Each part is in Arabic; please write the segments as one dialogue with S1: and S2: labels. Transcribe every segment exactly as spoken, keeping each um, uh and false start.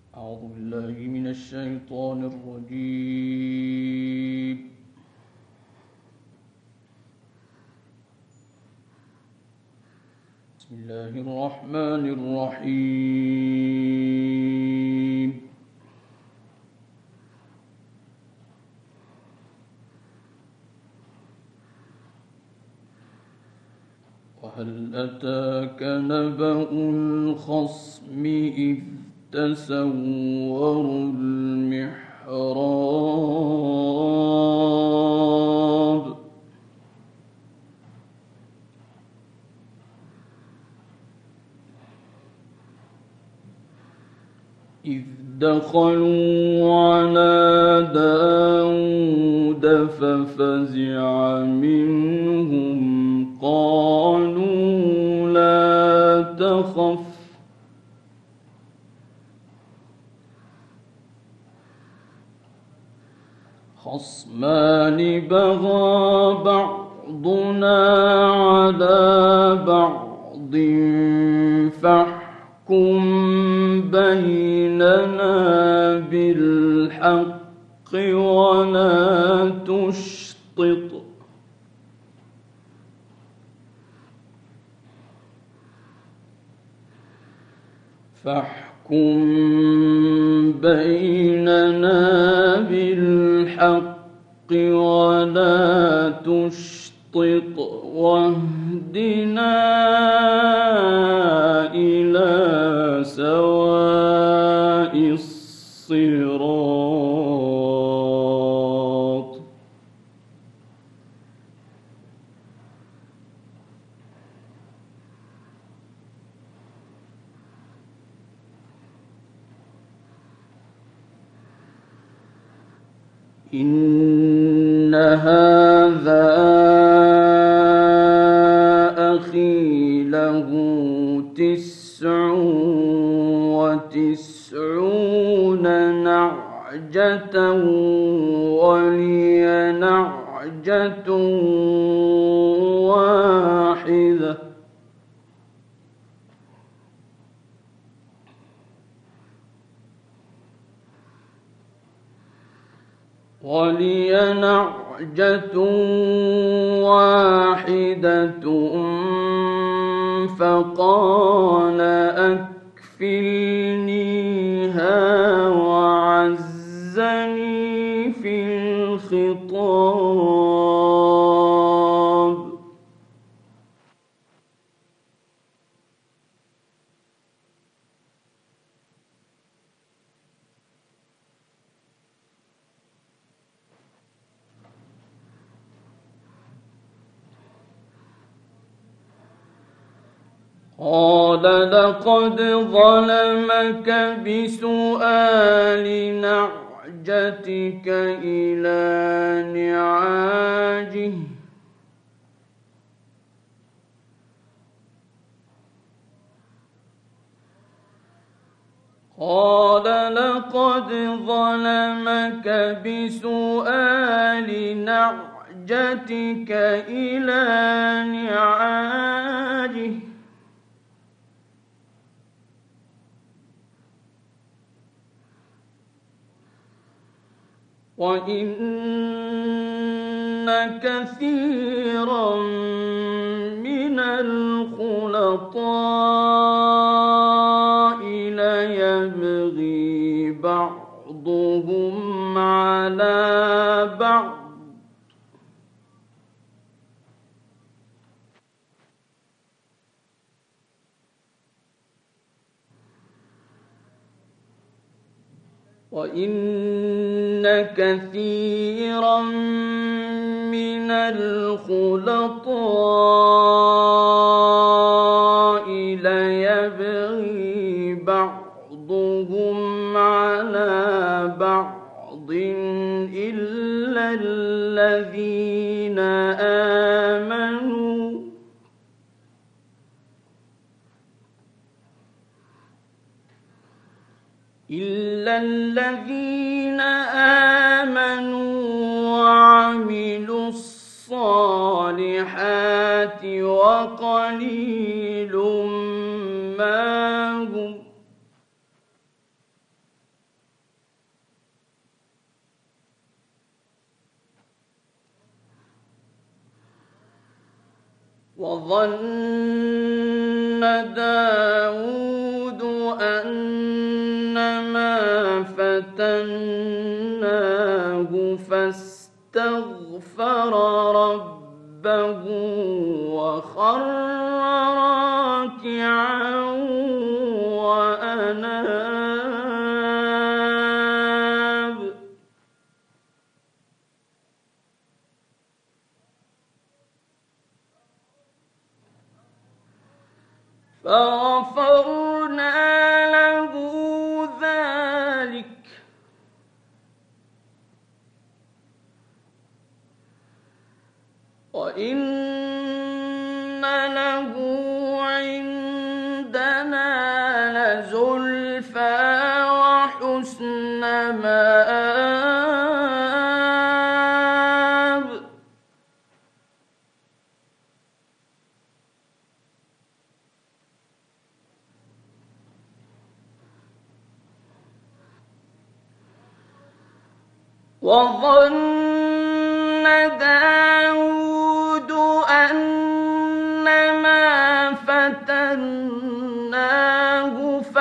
S1: أعوذ بالله من الشيطان الرجيم. بسم الله الرحمن الرحيم. وهل أتاك نبأ الخصم إذ تسوروا المحراب إذ دخلوا على داود ففزع منهم قالوا لا تخف خصمان بغى بعضنا على بعض فاحكم بيننا بالحق ولا تشطط فاحكم بيننا بالحق ولا تشطط واهدنا إلى سواء الصراط. إن هذا أخي له تسع وتسعون نعجة ولي نعجة واحدة ولي نعجة واحدة فقال أكفلنيها وعزني في الخطاب. قال لقد ظلمك بسؤال نعجتك إلى نعاجه قال لقد ظلمك بسؤال نعجتك إلى نعاجه وإن كثيرا من الخلطاء ليبغي بعضهم على بعض وإن كثيرا من الخلطاء ليبغي بعضهم على بعض إلا الذين آمنوا إلا الذين آمنوا وعملوا الصالحات وقليل ما هم وظن داود أنما فتناه فاستغفر ربه وخر راكعا وأناب فغفرنا له ذلك وإن له عندنا لزلفى وحسن مآب وظن داود أنما فتناه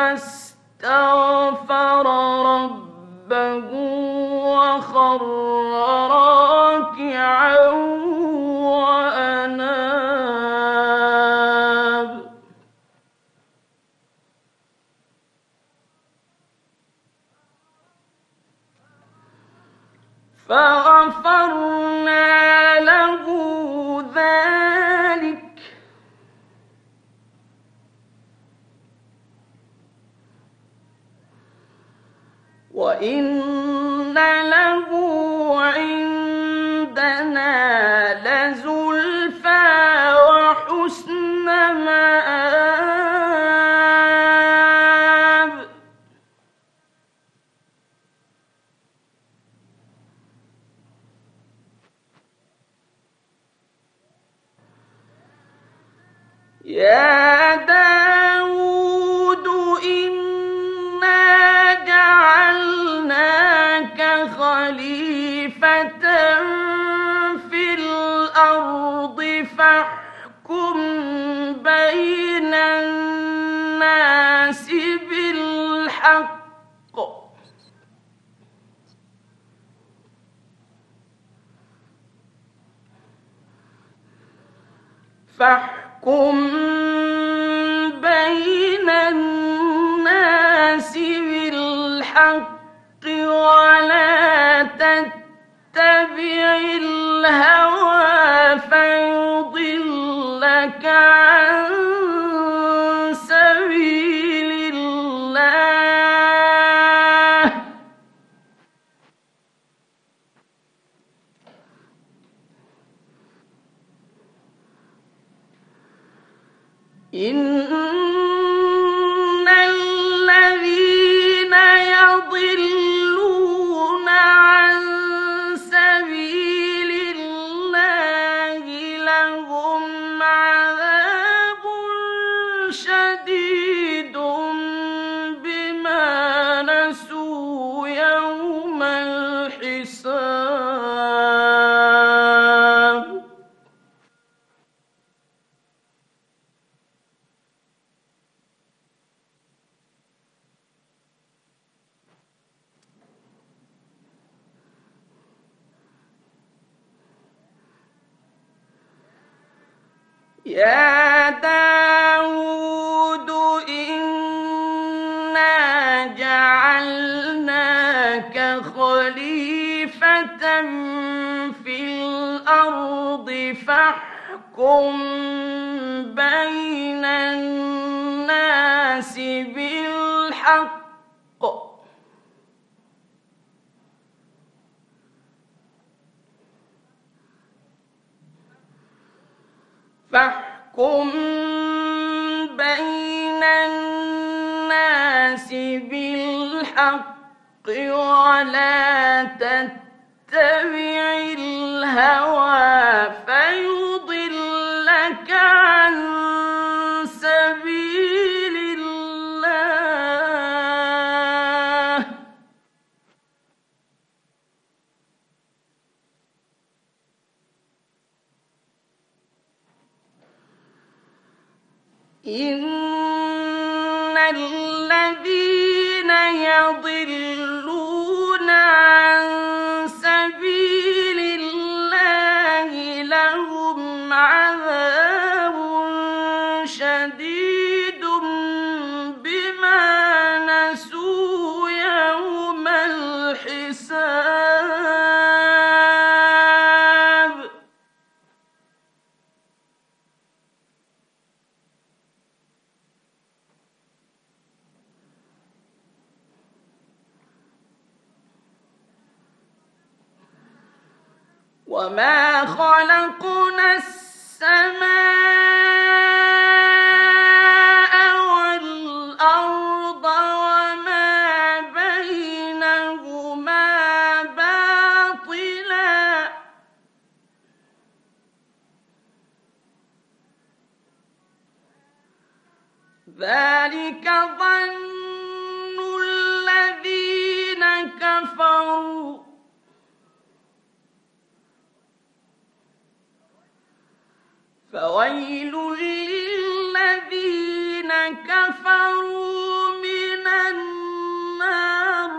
S1: فاستغفر ربه وخر راكعا وأناب فغفرنا له ذلك وإن له عندنا لزلفى وحسن مآب يا داود إنا جعلناك خليفة في الأرض فاحكم بين الناس بالحق فاحكم بين الناس بالحق ولا تتبع الهوى فيضلك عن سبيل الله إن الذين يضلون عن سبيل الله لهم عذاب شديد بما نسوا يوم الحساب يا داود إنا جعلناك خليفة في الأرض فاحكم بين الناس بالحق فاحكم بين الناس بالحق ولا تتبع الهوى فيضلك عن سبيل الله إن الذين يضلون عن سبيل الله لهم عذاب شديد بما نسوا يوم الحساب. وما خلقنا السماء والأرض وما بينهما باطلا ذلك ظن الذين كفروا فويل للذين كفروا من النار.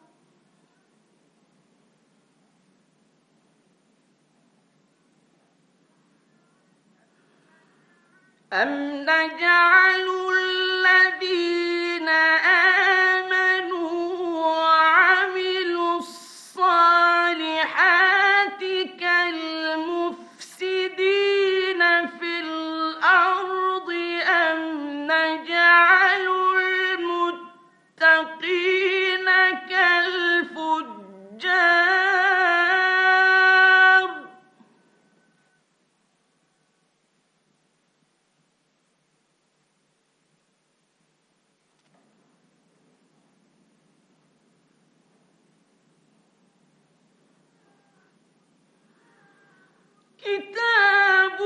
S1: أم نجعل الذين آمنوا وعملوا الصالحات كالمفسدين في الأرض أم نجعل المتقين كالفجار. كتاب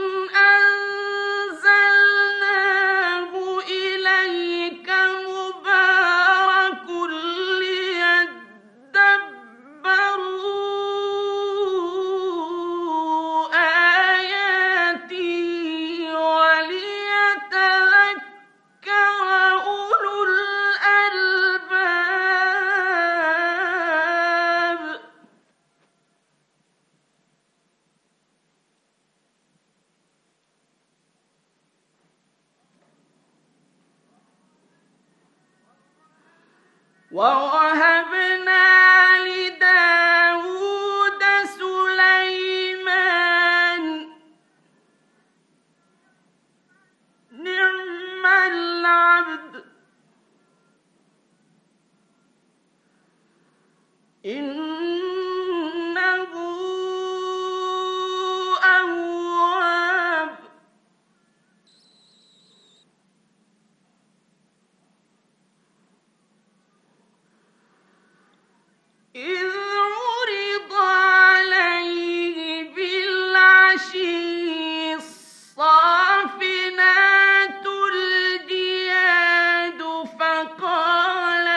S1: أنزلناه إليك مبارك ليدبروا آياته وليتذكر أولو الألباب. ووهبنا لداود سليمان نعم العبد إنه أواب. إذ عرض عليه بالعشي الصافنات الجياد فقال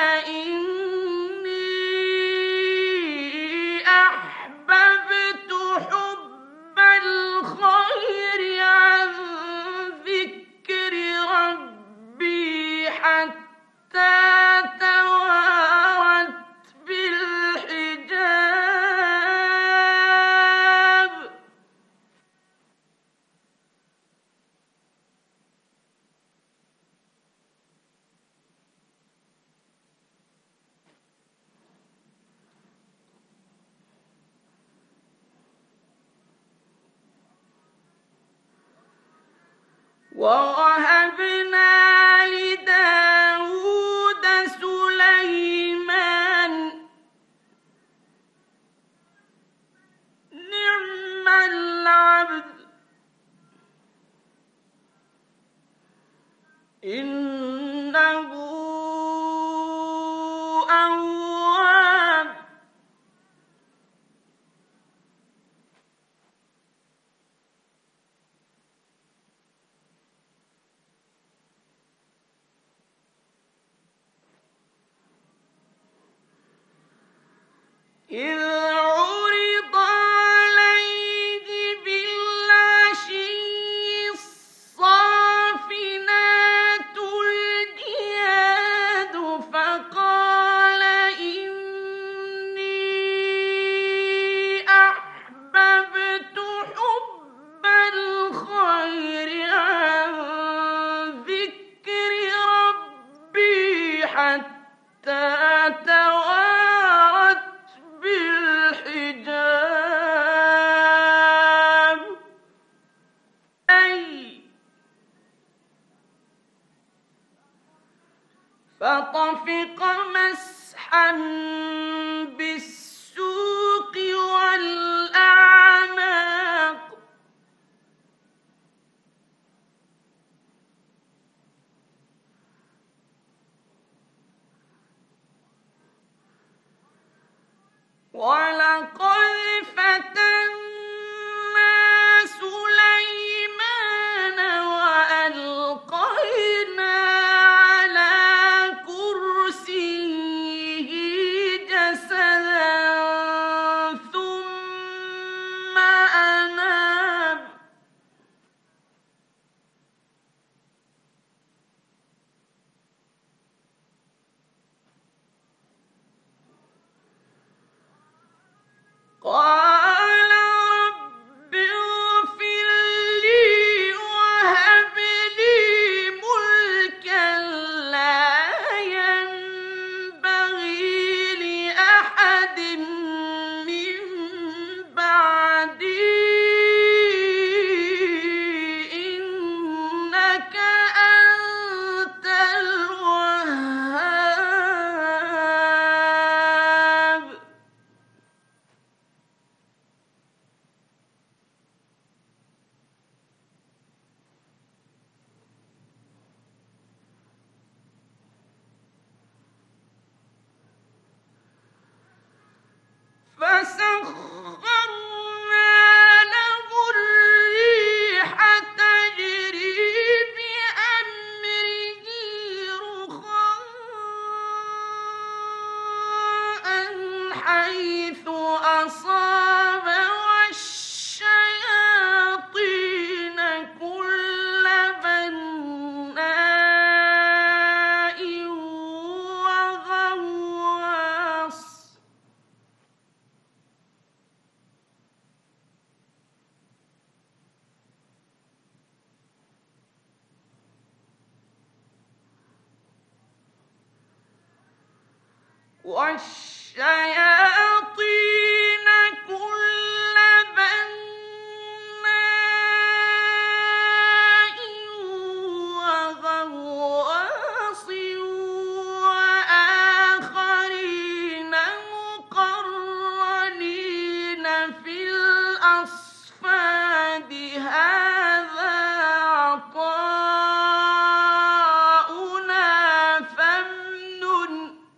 S1: إني أحببت حب الخير عن ذكر ربي حتى توارت بالحجاب. ووهبنا لداود سليمان نعم العبد إنه أواب. إذ عرض عليه بالعشي الصافنات توارت بالحجاب أي فطفق مسحا بالسوق والأعناق ولقد فتنا سليمان وألقينا على كرسيه جسدا ثم أناب قال رب اغفر لي وهب لي ملكا لا ينبغي لأحد من بعدي إنك أنت الوهاب فسخرنا له الريح تجري بأمره رخاء حيث أصاب والشياطين كل بناء وغواص والشياطين كل بناء وغواص وآخرين مقرنين في الأصفاد هذا عطاؤنا فامنن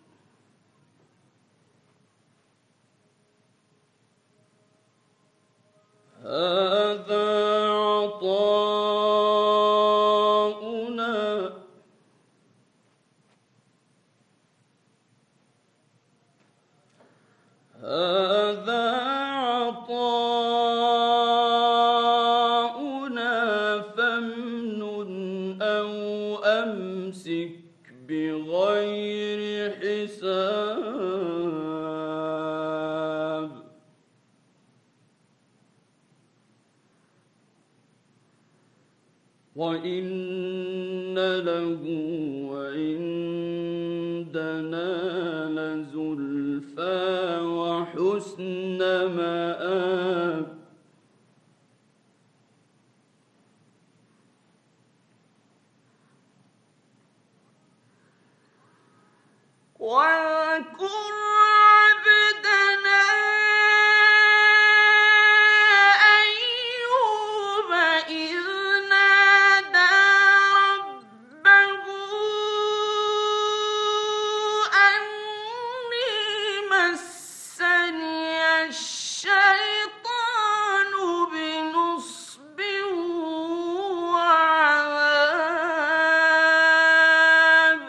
S1: هذا عطاؤنا هذا عطاؤنا فامنن أو أمسك بغير حساب وإن له عندنا لزلفى وحسن مآب واذكر عبدنا أيوب إذ نادى ربه أني مسني الشيطان بنصب وعذاب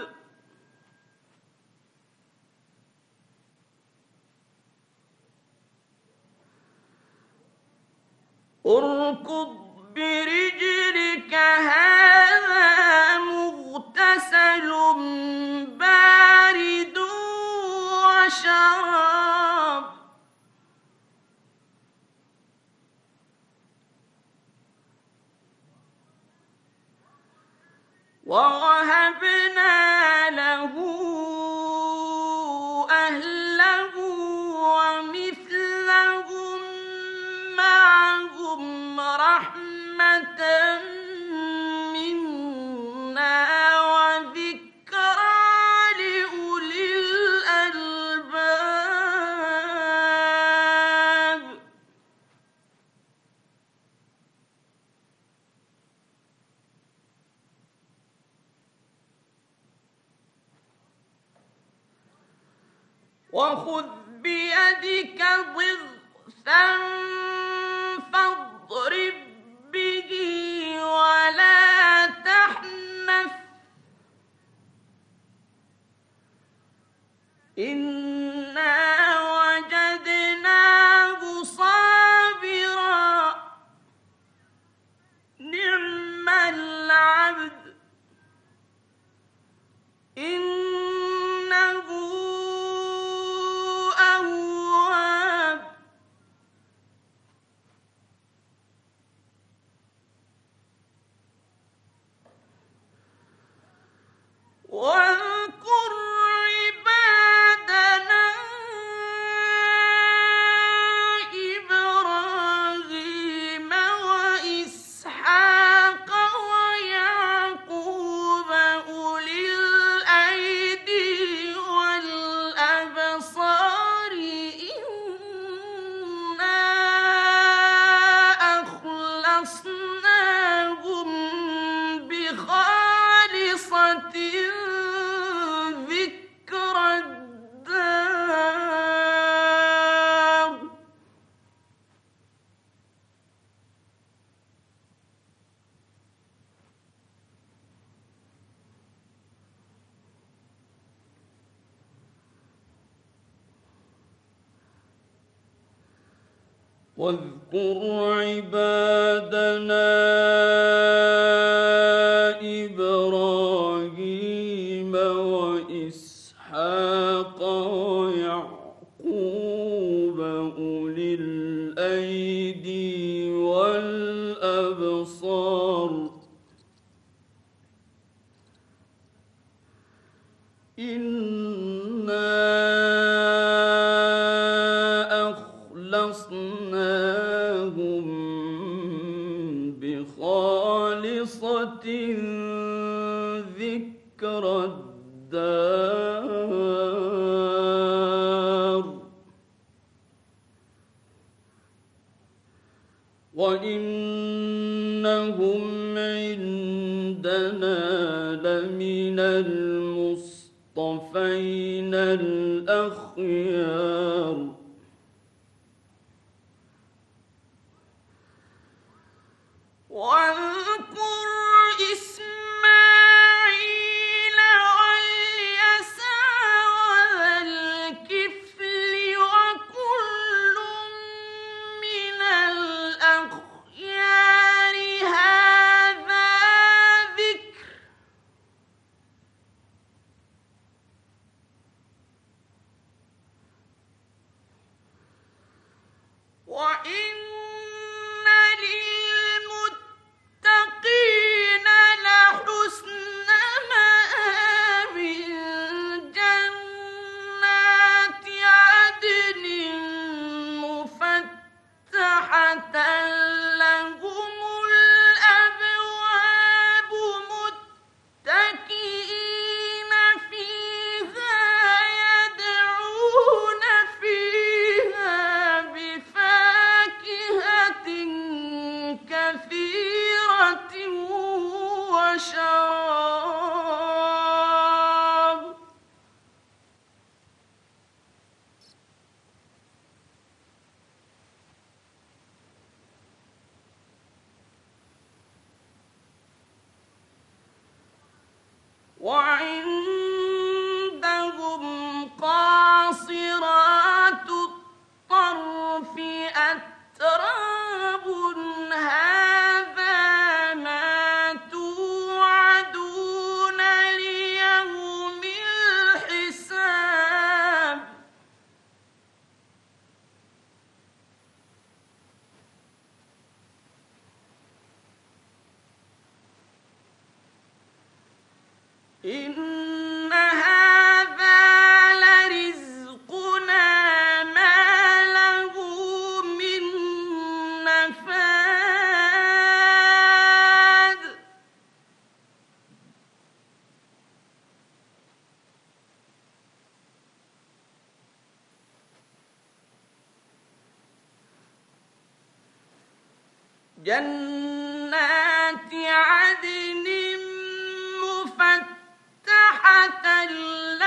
S1: اركض برجلك هذا مغتسل بارد وشراب ووهبنا له أهله ومثلهم معهم رحمة منا وذكرى لأولي الألباب. وخذ بيدك ضغثا فاضرب به ولا تحنث إنا وجدناه صابرا نعم العبد إنه أواب. واذكر عبادنا إبراهيم وإسحاق ويعقوب أولي الأيدي والأبصار إنا أخلصناهم بخالصة ذكرى الدار. واذكر عبادنا إبراهيم وإسحاق ويعقوب أولي الأيدي والأبصار إنا أخلصناهم بخالصة ذكرى الدار وإنهم عندنا لمن المصطفين الأخيار. واذكر إسماعيل واليسع وذا الكفل وكل من الأخيار هذا ذكر وإن للمتقين جنات عدن مفتحة